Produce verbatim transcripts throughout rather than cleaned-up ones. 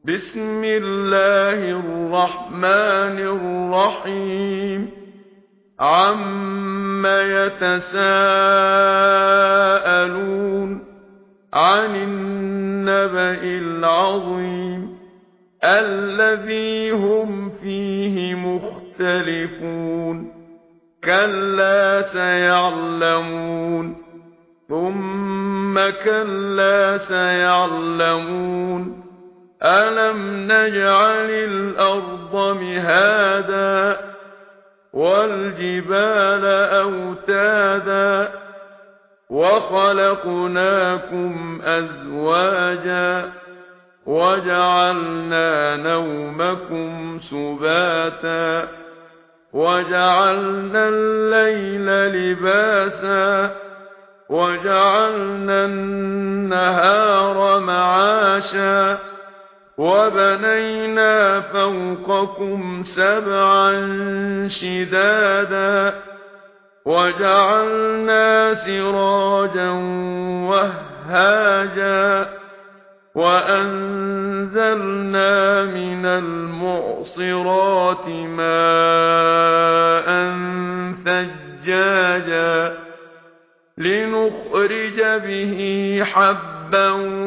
بسم الله الرحمن الرحيم عَمَّ يتساءلون عن النبأ العظيم الذي هم فيه مختلفون كلا سيعلمون ثم كلا سيعلمون ألم نجعل الأرض مهادا والجبال أوتادا وخلقناكم أزواجا وجعلنا نومكم سباتا وجعلنا الليل لباسا وجعلنا النهار معاشا وبنينا فوقكم سبعا شدادا وجعلنا سراجا وهاجا وأنزلنا من المعصرات ماء ثجاجا لنخرج به حبا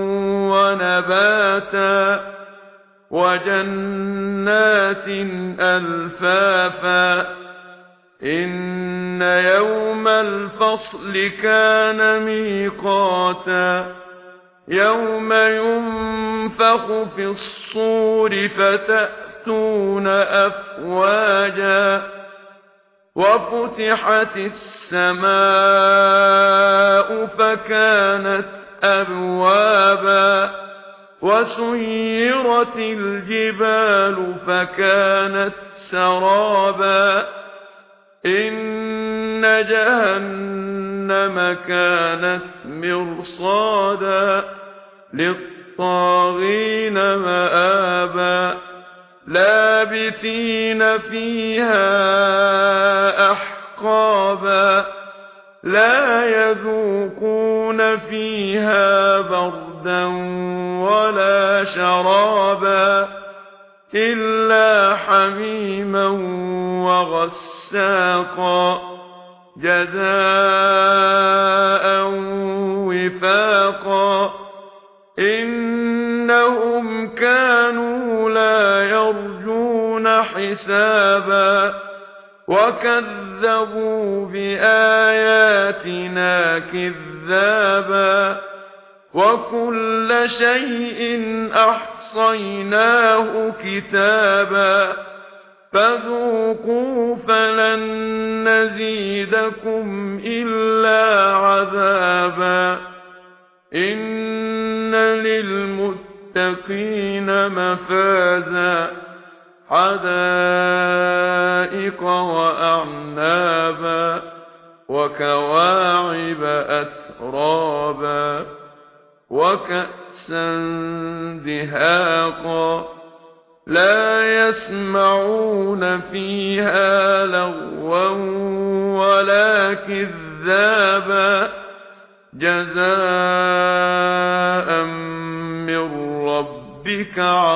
ونباتا وجنات ألفافا إن يوم الفصل كان ميقاتا يوم ينفخ في الصور فتأتون أفواجا وفتحت السماء فكانت أبوابا وسيرت الجبال فكانت سرابا إن جهنم كانت مرصادا للطاغين مآبا لابثين فيها أحقابا لا يذوقون فيها بردا ولا شرابا إلا حميما وغساقا جزاء وفاقا إنهم كانوا لا يرجون حسابا وكذبوا بآياتنا كذابا وكل شيء أحصيناه كتابا فذوقوا فلن نزيدكم إلا عذابا إن للمتقين مفازا حدائق وأعنابا وكواعب أترابا وكأسا دهاقا لا يسمعون فيها لغوا ولا كذابا جزاء من ربك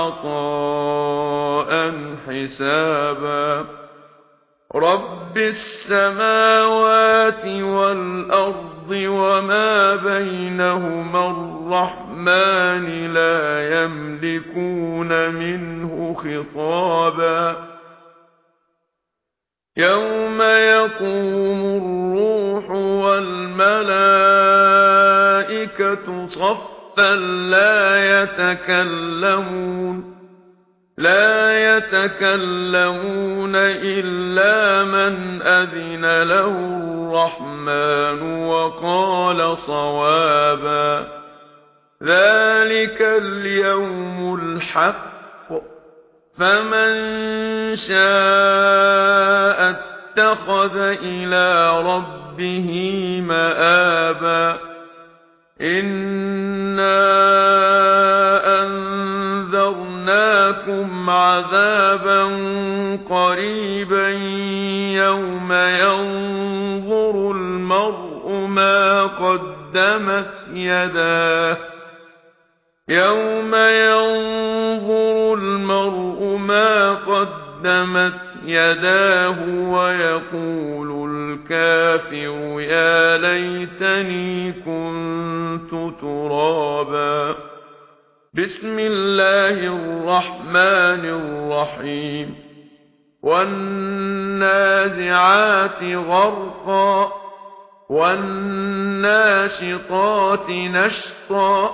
عطاء حسابا رب السماوات والأرض وما بينهما الرحمن لا يملكون منه خطابا يوم يقوم الروح والملائكة صفا لا يتكلمون لا يتكلمون إلا من أذن له الرحمن وقال صوابا ذلك اليوم الحق فمن شاء اتخذ إلى ربه مآبا إنا أنذرناكم عذابا قريبا يوم ينظر المرء ما قدمت يداه يوم ينظر المرء ما قدمت يداه ويقول الكافر يا ليتني كنت ترابا. بسم الله الرحمن الرحيم. والنازعات غرقا والناشطات نشطا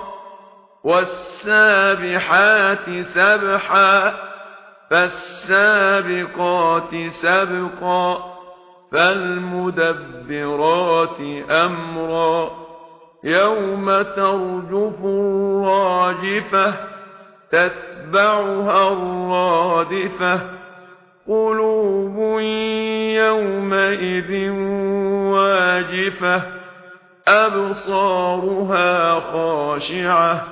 والسابحات سبحا فالسابقات سبقا فالمدبرات أمرا يوم ترجف الراجفة تتبعها الرادفة قلوب يومئذ واجفة أبصارها خاشعة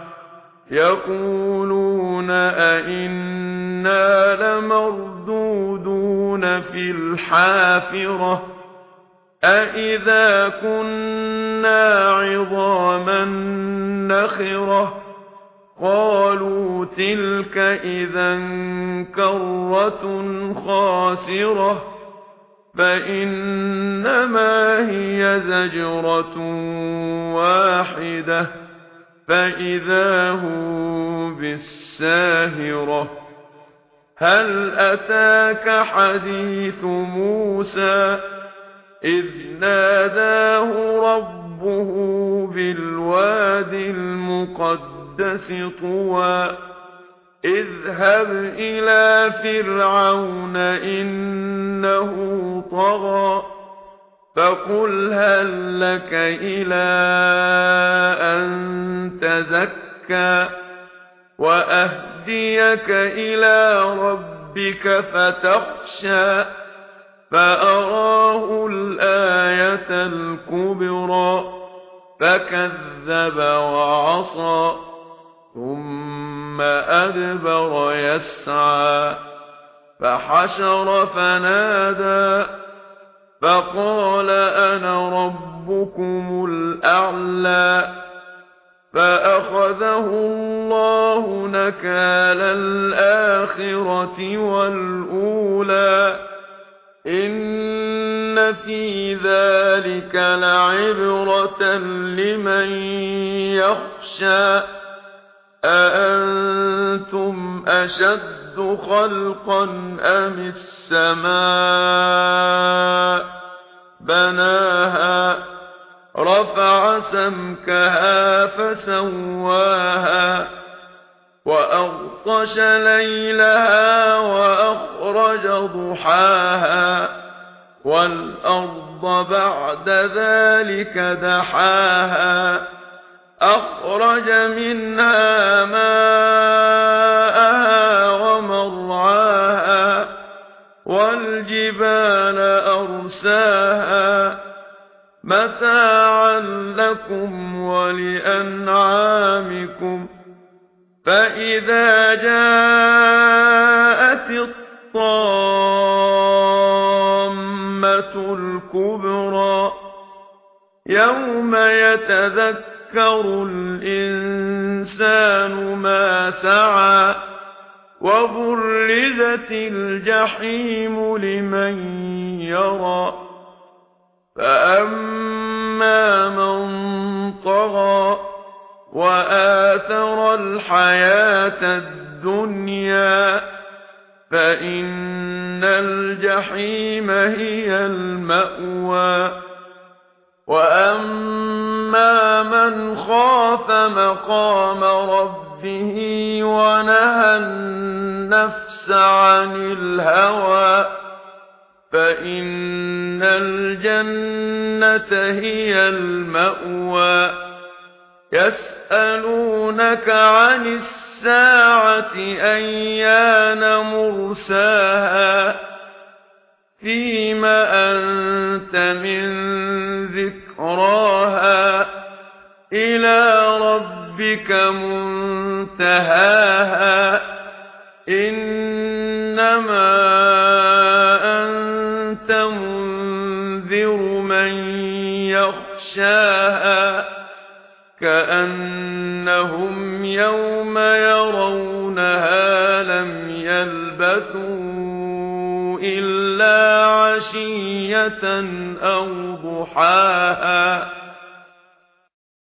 يقولون أئنا لمردودون في الحافرة أئذا كنا عظاما نخرة قالوا تلك إذا كرة خاسرة فإنما هي زجرة واحدة فإذا هم بالساهرة. هل أتاك حديث موسى إذ ناداه ربه بالواد المقدس طوى اذهب إلى فرعون إنه طغى فقل هل لك إلى أن تزكى وأهديك إلى ربك فتخشى فأراه الآية الكبرى فكذب وعصى ثم أدبر يسعى فحشر فنادى فقال أنا ربكم الأعلى فأخذه الله نكال الآخرة والأولى إن في ذلك لعبرة لمن يخشى أأنتم أشد خلقا أم السماء بناها رفع سمكها فسواها وأغطش ليلها وأخرج ضحاها والأرض بعد ذلك دحاها أخرج منها ماءها ومرعاها والجبال أرساها متاعا لكم ولأنعامكم فإذا جاءت الطامة الكبرى يوم يتذكر الإنسان ما سعى وبرزت الجحيم لمن يرى فأما من طغى وآثر الحياة الدنيا فإن الجحيم هي المأوى وأما من خاف مقام ربه ونهى النفس عن الهوى فإن الجنة هي المأوى يسألونك عن الساعة أيان مرساها فيما أنت من ذكراها إلى ربك منتهاها إنما أنت منذر من يخشاها كأنهم يوم يرونها لم يلبثوا إلا عشية أو ضحاها